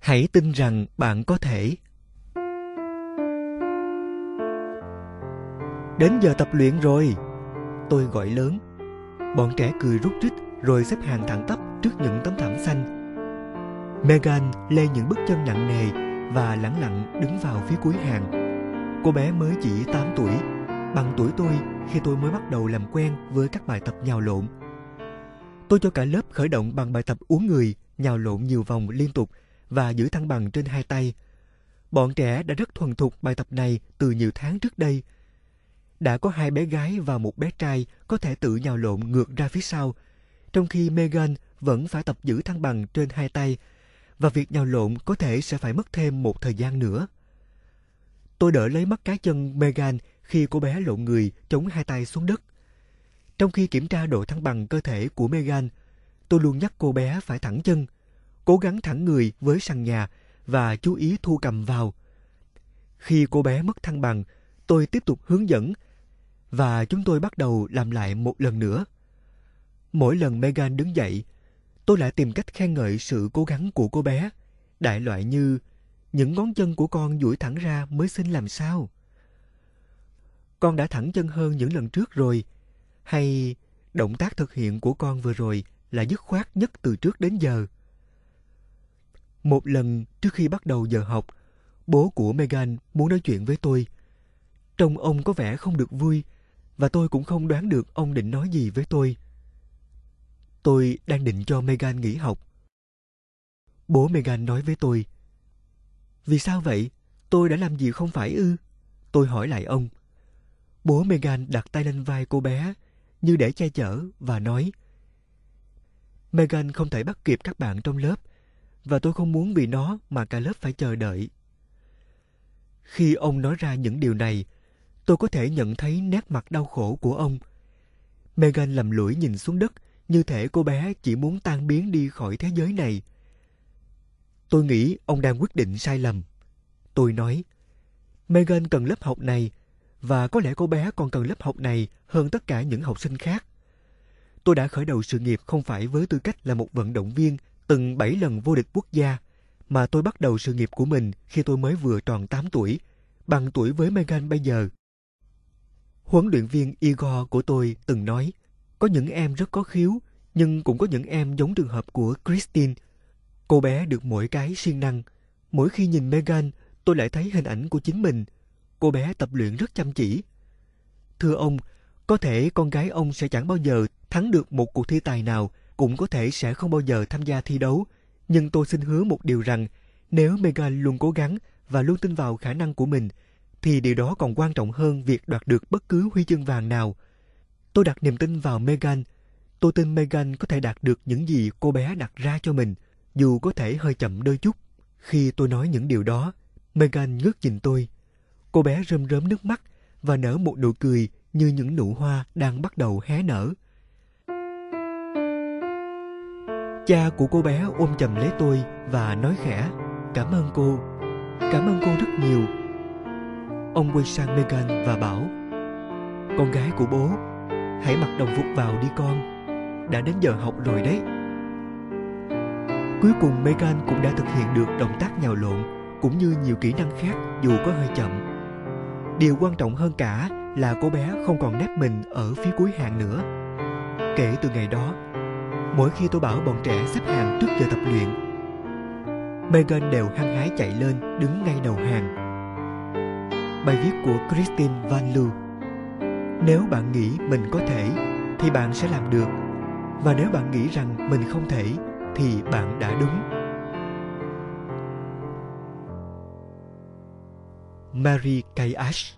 Hãy tin rằng bạn có thể. Đến giờ tập luyện rồi, tôi gọi lớn. Bọn trẻ cười rúc rích rồi xếp hàng thẳng tắp trước những tấm thảm xanh. Megan lê những bước chân nặng nề và lẳng lặng đứng vào phía cuối hàng. Cô bé mới chỉ 8 tuổi, bằng tuổi tôi khi tôi mới bắt đầu làm quen với các bài tập nhào lộn. Tôi cho cả lớp khởi động bằng bài tập uốn người, nhào lộn nhiều vòng liên tục và giữ thăng bằng trên hai tay. Bọn trẻ đã rất thuần thục bài tập này từ nhiều tháng trước đây. Đã có 2 bé gái và 1 bé trai có thể tự nhào lộn ngược ra phía sau, trong khi Megan vẫn phải tập giữ thăng bằng trên hai tay, và việc nhào lộn có thể sẽ phải mất thêm một thời gian nữa. Tôi đỡ lấy mắt cá chân Megan khi cô bé lộn người chống hai tay xuống đất. Trong khi kiểm tra độ thăng bằng cơ thể của Megan, tôi luôn nhắc cô bé phải thẳng chân, cố gắng thẳng người với sàn nhà và chú ý thu cầm vào. Khi cô bé mất thăng bằng, tôi tiếp tục hướng dẫn và chúng tôi bắt đầu làm lại một lần nữa. Mỗi lần Megan đứng dậy, tôi lại tìm cách khen ngợi sự cố gắng của cô bé, đại loại như những ngón chân của con duỗi thẳng ra mới xinh làm sao. Con đã thẳng chân hơn những lần trước rồi, hay động tác thực hiện của con vừa rồi là dứt khoát nhất từ trước đến giờ. Một lần trước khi bắt đầu giờ học, bố của Megan muốn nói chuyện với tôi. Trông ông có vẻ không được vui, và tôi cũng không đoán được ông định nói gì với tôi. Tôi đang định cho Megan nghỉ học. Bố Megan nói với tôi: "Vì sao vậy? Tôi đã làm gì không phải ư?" Tôi hỏi lại ông. Bố Megan đặt tay lên vai cô bé như để che chở và nói: "Megan không thể bắt kịp các bạn trong lớp, và tôi không muốn vì nó mà cả lớp phải chờ đợi." Khi ông nói ra những điều này, tôi có thể nhận thấy nét mặt đau khổ của ông. Megan lầm lũi nhìn xuống đất, như thể cô bé chỉ muốn tan biến đi khỏi thế giới này. Tôi nghĩ ông đang quyết định sai lầm. Tôi nói: "Megan cần lớp học này, và có lẽ cô bé còn cần lớp học này hơn tất cả những học sinh khác." Tôi đã khởi đầu sự nghiệp không phải với tư cách là một vận động viên từng 7 lần vô địch quốc gia, mà tôi bắt đầu sự nghiệp của mình khi tôi mới vừa tròn 8 tuổi, bằng tuổi với Megan bây giờ. Huấn luyện viên Igor của tôi từng nói, có những em rất có khiếu, nhưng cũng có những em giống trường hợp của Christine. Cô bé được mỗi cái siêng năng. Mỗi khi nhìn Megan, tôi lại thấy hình ảnh của chính mình. Cô bé tập luyện rất chăm chỉ. Thưa ông, có thể con gái ông sẽ chẳng bao giờ thắng được một cuộc thi tài nào, cũng có thể sẽ không bao giờ tham gia thi đấu. Nhưng tôi xin hứa một điều rằng, nếu Megan luôn cố gắng và luôn tin vào khả năng của mình, thì điều đó còn quan trọng hơn việc đoạt được bất cứ huy chương vàng nào. Tôi đặt niềm tin vào Megan. Tôi tin Megan có thể đạt được những gì cô bé đặt ra cho mình, dù có thể hơi chậm đôi chút. Khi tôi nói những điều đó, Megan ngước nhìn tôi. Cô bé rơm rớm nước mắt và nở một nụ cười như những nụ hoa đang bắt đầu hé nở. Cha của cô bé ôm chầm lấy tôi và nói khẽ: "Cảm ơn cô. Cảm ơn cô rất nhiều." Ông quay sang Megan và bảo: "Con gái của bố, hãy mặc đồng phục vào đi con. Đã đến giờ học rồi đấy." Cuối cùng Megan cũng đã thực hiện được động tác nhào lộn, cũng như nhiều kỹ năng khác dù có hơi chậm. Điều quan trọng hơn cả là cô bé không còn nép mình ở phía cuối hàng nữa. Kể từ ngày đó, mỗi khi tôi bảo bọn trẻ xếp hàng trước giờ tập luyện, Megan đều hăng hái chạy lên đứng ngay đầu hàng. Bài viết của Christine Van Loo: "Nếu bạn nghĩ mình có thể, thì bạn sẽ làm được. Và nếu bạn nghĩ rằng mình không thể, thì bạn đã đúng." Mary Kay Ash.